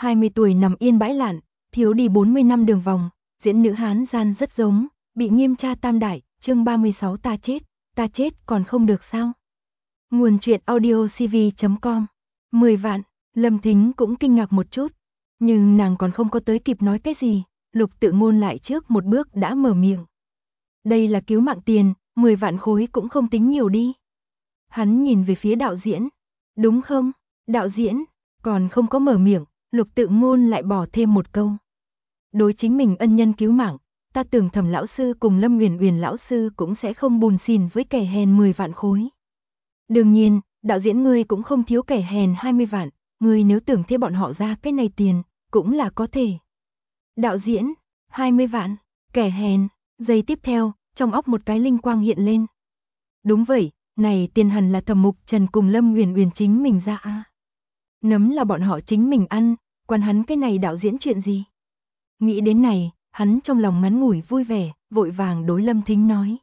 20 tuổi nằm yên bãi lạn, thiếu đi 40 năm đường vòng, diễn nữ Hán gian rất giống, bị nghiêm tra tam đại, chương 36 ta chết còn không được sao? Nguồn truyện audio cv.com 10 vạn, Lâm Thính cũng kinh ngạc một chút, nhưng nàng còn không có tới kịp nói cái gì, Lục Tự Ngôn lại trước một bước đã mở miệng. Đây là cứu mạng tiền, 10 vạn khối cũng không tính nhiều đi. Hắn nhìn về phía đạo diễn. Đúng không? Đạo diễn, còn không có mở miệng, Lục Tự Ngôn lại bỏ thêm một câu. Đối chính mình ân nhân cứu mạng, ta tưởng Thẩm lão sư cùng Lâm Uyển Uyển lão sư cũng sẽ không buồn xỉn với kẻ hèn 10 vạn khối. Đương nhiên, đạo diễn ngươi cũng không thiếu kẻ hèn 20 vạn, ngươi nếu tưởng thế bọn họ ra cái này tiền, cũng là có thể. Đạo diễn, 20 vạn, kẻ hèn, giây tiếp theo, trong óc một cái linh quang hiện lên. Đúng vậy, này tiền hẳn là Thẩm Mục Trần cùng Lâm Uyển Uyển chính mình ra a. Nấm là bọn họ chính mình ăn, quan hắn cái này đạo diễn chuyện gì? Nghĩ đến này, hắn trong lòng ngắn ngủi vui vẻ, vội vàng đối Lâm Thính nói.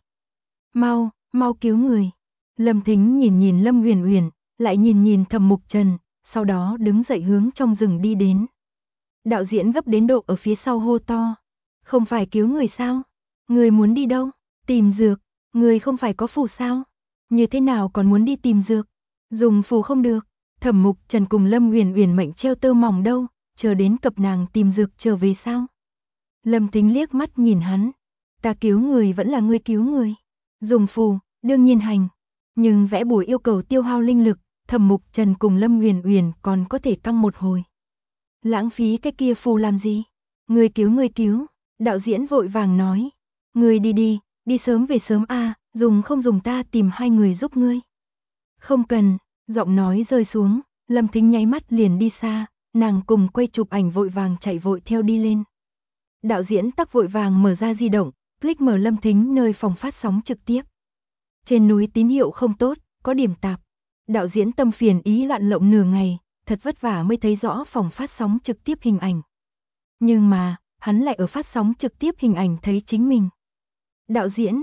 Mau cứu người. Lâm Thính nhìn Lâm Uyển Uyển, lại nhìn Thẩm Mục Trần, sau đó đứng dậy hướng trong rừng đi đến. Đạo diễn gấp đến độ ở phía sau hô to. Không phải cứu người sao? Người muốn đi đâu? Tìm dược. Người không phải có phù sao? Như thế nào còn muốn đi tìm dược? Dùng phù không được. Thẩm Mục Trần cùng Lâm Uyển Uyển mệnh treo tơ mỏng đâu, chờ đến cập nàng tìm dược trở về sao? Lâm Thính liếc mắt nhìn hắn. Ta cứu người vẫn là ngươi cứu người. Dùng phù, đương nhiên hành. Nhưng vẽ bùa yêu cầu tiêu hao linh lực, Thẩm Mục Trần cùng Lâm Uyển Uyển còn có thể căng một hồi. Lãng phí cái kia phù làm gì? Ngươi cứu. Đạo diễn vội vàng nói. Ngươi đi sớm về sớm a, dùng không dùng ta tìm hai người giúp ngươi. Không cần, giọng nói rơi xuống, Lâm Thính nháy mắt liền đi xa, nàng cùng quay chụp ảnh vội vàng chạy vội theo đi lên. Đạo diễn tắc vội vàng mở ra di động, click mở Lâm Thính nơi phòng phát sóng trực tiếp. Trên núi tín hiệu không tốt, có điểm tạp. Đạo diễn tâm phiền ý loạn lộng nửa ngày, thật vất vả mới thấy rõ phòng phát sóng trực tiếp hình ảnh. Nhưng mà, hắn lại ở phát sóng trực tiếp hình ảnh thấy chính mình. Đạo diễn,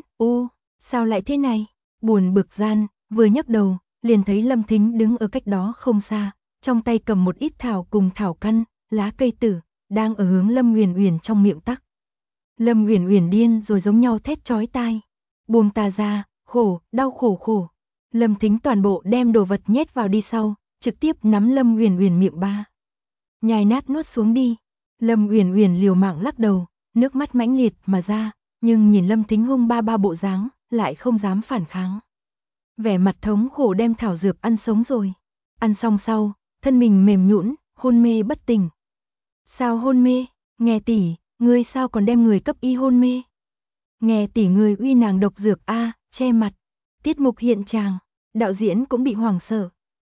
sao lại thế này? Buồn bực gian, vừa nhấc đầu, liền thấy Lâm Thính đứng ở cách đó không xa, trong tay cầm một ít thảo cùng thảo căn, lá cây tử, đang ở hướng Lâm Uyển Uyển trong miệng tắc. Lâm Uyển Uyển điên rồi giống nhau thét chói tai. Buông ta ra, đau khổ. Lâm Thính toàn bộ đem đồ vật nhét vào đi sau, trực tiếp nắm Lâm Uyển Uyển miệng ba. Nhai nát nuốt xuống đi. Lâm Uyển Uyển liều mạng lắc đầu, nước mắt mãnh liệt mà ra, nhưng nhìn Lâm Thính hung ba bộ dáng, lại không dám phản kháng. Vẻ mặt thống khổ đem thảo dược ăn sống rồi. Ăn xong sau, thân mình mềm nhũn, hôn mê bất tỉnh. Sao hôn mê? Nghe tỷ, ngươi sao còn đem người cấp y hôn mê? Nghe tỷ người uy nàng độc dược a, che mặt. Tiết mục hiện tràng, đạo diễn cũng bị hoảng sợ.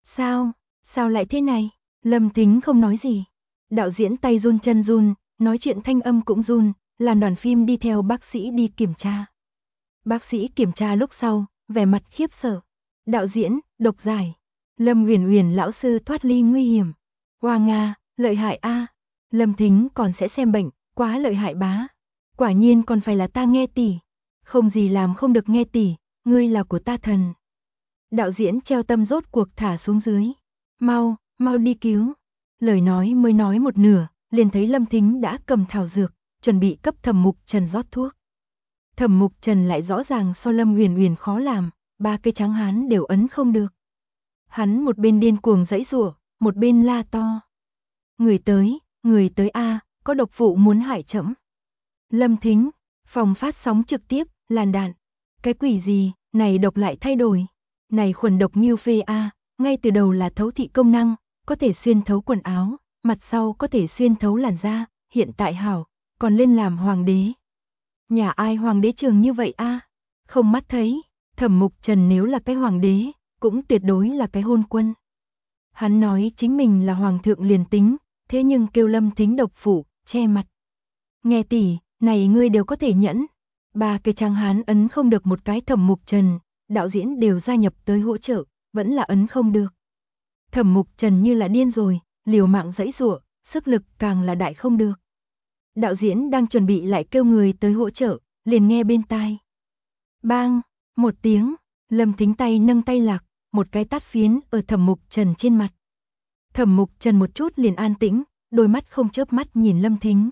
Sao lại thế này? Lâm Thính không nói gì. Đạo diễn tay run chân run, nói chuyện thanh âm cũng run, làm đoàn phim đi theo bác sĩ đi kiểm tra. Bác sĩ kiểm tra lúc sau, vẻ mặt khiếp sợ. Đạo diễn, độc giải. Lâm Uyển Uyển lão sư thoát ly nguy hiểm. Hoa Nga, lợi hại a. Lâm Thính còn sẽ xem bệnh, quá lợi hại bá. Quả nhiên còn phải là ta nghe tỷ. Không gì làm không được nghe tỷ, ngươi là của ta thần. Đạo diễn treo tâm rốt cuộc thả xuống dưới. Mau đi cứu. Lời nói mới nói một nửa, liền thấy Lâm Thính đã cầm thảo dược, chuẩn bị cấp Thẩm Mục Trần rót thuốc. Thẩm Mục Trần lại rõ ràng so Lâm Uyển Uyển khó làm, ba cây trắng hán đều ấn không được. Hắn một bên điên cuồng giãy giụa, một bên la to. Người tới a, có độc vụ muốn hại trẫm. Lâm Thính, phòng phát sóng trực tiếp, làn đạn. Cái quỷ gì, này độc lại thay đổi. Này khuẩn độc nghiêu phê a, ngay từ đầu là thấu thị công năng, có thể xuyên thấu quần áo, mặt sau có thể xuyên thấu làn da, hiện tại hảo, còn lên làm hoàng đế. Nhà ai hoàng đế trường như vậy a? Không mắt thấy, Thẩm Mục Trần nếu là cái hoàng đế, cũng tuyệt đối là cái hôn quân. Hắn nói chính mình là hoàng thượng liền tính, thế nhưng kêu Lâm Thính độc phụ, che mặt. Nghe tỷ, này ngươi đều có thể nhẫn. Ba cái trang hán ấn không được một cái Thẩm Mục Trần, đạo diễn đều gia nhập tới hỗ trợ, vẫn là ấn không được. Thẩm Mục Trần như là điên rồi, liều mạng giãy giụa, sức lực càng là đại không được. Đạo diễn đang chuẩn bị lại kêu người tới hỗ trợ, liền nghe bên tai. Bang, một tiếng, Lâm Thính tay nâng tay lạc, một cái tát phiến ở Thẩm Mục Trần trên mặt. Thẩm Mục Trần một chút liền an tĩnh, đôi mắt không chớp mắt nhìn Lâm Thính.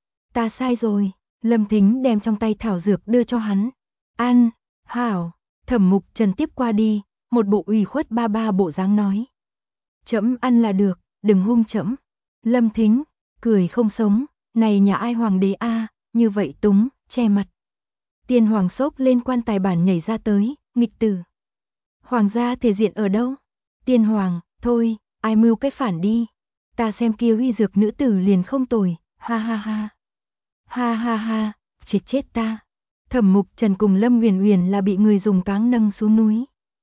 Ta sai rồi, Lâm Thính đem trong tay thảo dược đưa cho hắn. Ăn, hảo, Thẩm Mục Trần tiếp qua đi, một bộ ủy khuất ba ba bộ dáng nói. Trẫm ăn là được, đừng hung trẫm. Lâm Thính, cười không sống, này nhà ai hoàng đế a, như vậy túng, che mặt. Tiên hoàng xốc lên quan tài bản nhảy ra tới, nghịch tử. Hoàng gia thể diện ở đâu? Tiên hoàng, thôi, ai mưu cái phản đi. Ta xem kia huy dược nữ tử liền không tồi, ha ha ha. Ha ha ha, chết ta. Thẩm Mục Trần cùng Lâm Uyển Uyển là bị người dùng cáng nâng xuống núi.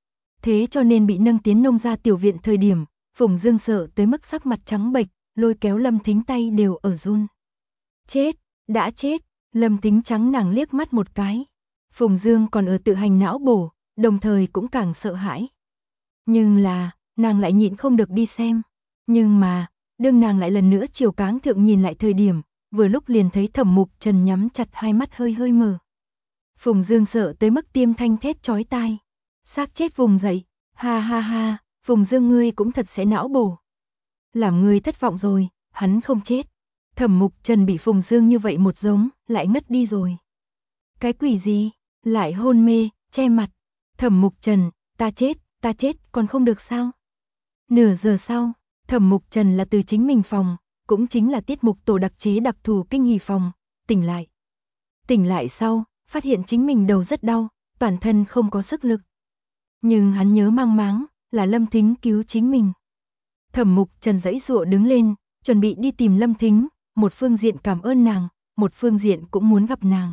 Thế cho nên bị nâng tiến nông gia tiểu viện thời điểm, Phùng Dương sợ tới mức sắc mặt trắng bệch, lôi kéo Lâm Thính tay đều ở run. Chết, đã chết, Lâm Thính trắng nàng liếc mắt một cái. Phùng Dương còn ở tự hành não bổ, đồng thời cũng càng sợ hãi. Nhưng là, nàng lại nhịn không được đi xem. Nhưng mà, đương nàng lại lần nữa chiều cáng thượng nhìn lại thời điểm, vừa lúc liền thấy Thẩm Mục Trần nhắm chặt hai mắt hơi hơi mở. Phùng Dương sợ tới mức tim thanh thét chói tai. Xác chết vùng dậy, ha ha ha, Phùng Dương ngươi cũng thật sẽ não bổ. Làm ngươi thất vọng rồi, hắn không chết. Thẩm Mục Trần bị Phùng Dương như vậy một giống, lại ngất đi rồi. Cái quỷ gì, lại hôn mê, che mặt. Thẩm Mục Trần, ta chết, còn không được sao? Nửa giờ sau, Thẩm Mục Trần là từ chính mình phòng, cũng chính là tiết mục tổ đặc chế đặc thù kinh hỉ phòng, tỉnh lại. Tỉnh lại sau, phát hiện chính mình đầu rất đau, toàn thân không có sức lực. Nhưng hắn nhớ mang máng, là Lâm Thính cứu chính mình. Thẩm Mục Trần giãy giụa đứng lên, chuẩn bị đi tìm Lâm Thính, một phương diện cảm ơn nàng, một phương diện cũng muốn gặp nàng.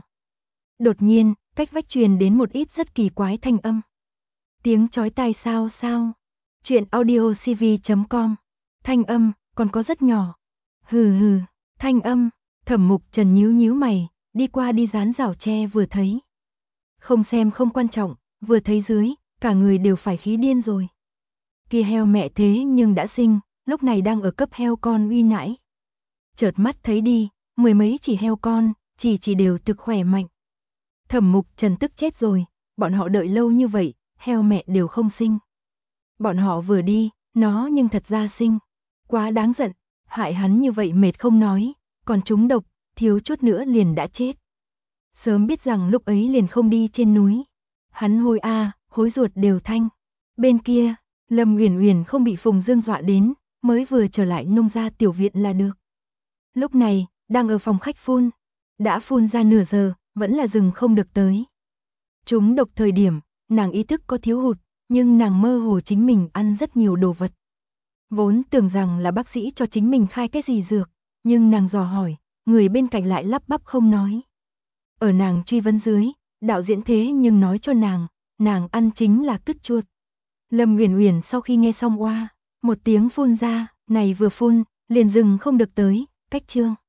Đột nhiên, cách vách truyền đến một ít rất kỳ quái thanh âm. Tiếng chói tai sao. Chuyện audiocv.com. Thanh âm, còn có rất nhỏ. Hừ, thanh âm, Thẩm Mục Trần nhíu mày, đi qua đi dán rào tre vừa thấy. Không xem không quan trọng, vừa thấy dưới, cả người đều phải khí điên rồi. Kia heo mẹ thế nhưng đã sinh, lúc này đang ở cấp heo con uy nãi. Chợt mắt thấy đi, mười mấy chỉ heo con, chỉ đều thực khỏe mạnh. Thẩm Mục Trần tức chết rồi, bọn họ đợi lâu như vậy, heo mẹ đều không sinh. Bọn họ vừa đi, nó nhưng thật ra sinh. Quá đáng giận, hại hắn như vậy mệt không nói, còn trúng độc, thiếu chút nữa liền đã chết. Sớm biết rằng lúc ấy liền không đi trên núi. Hắn hối ruột đều thanh. Bên kia, Lâm Uyển Uyển không bị Phùng Dương dọa đến, mới vừa trở lại nông gia tiểu viện là được. Lúc này, đang ở phòng khách phun. Đã phun ra nửa giờ, vẫn là dừng không được tới. Trúng độc thời điểm, nàng ý thức có thiếu hụt, nhưng nàng mơ hồ chính mình ăn rất nhiều đồ vật. Vốn tưởng rằng là bác sĩ cho chính mình khai cái gì dược, nhưng nàng dò hỏi, người bên cạnh lại lắp bắp không nói. Ở nàng truy vấn dưới, đạo diễn thế nhưng nói cho nàng ăn chính là cứt chuột. Lâm Uyển Uyển sau khi nghe xong một tiếng phun ra, này vừa phun, liền dừng không được tới, cách chương.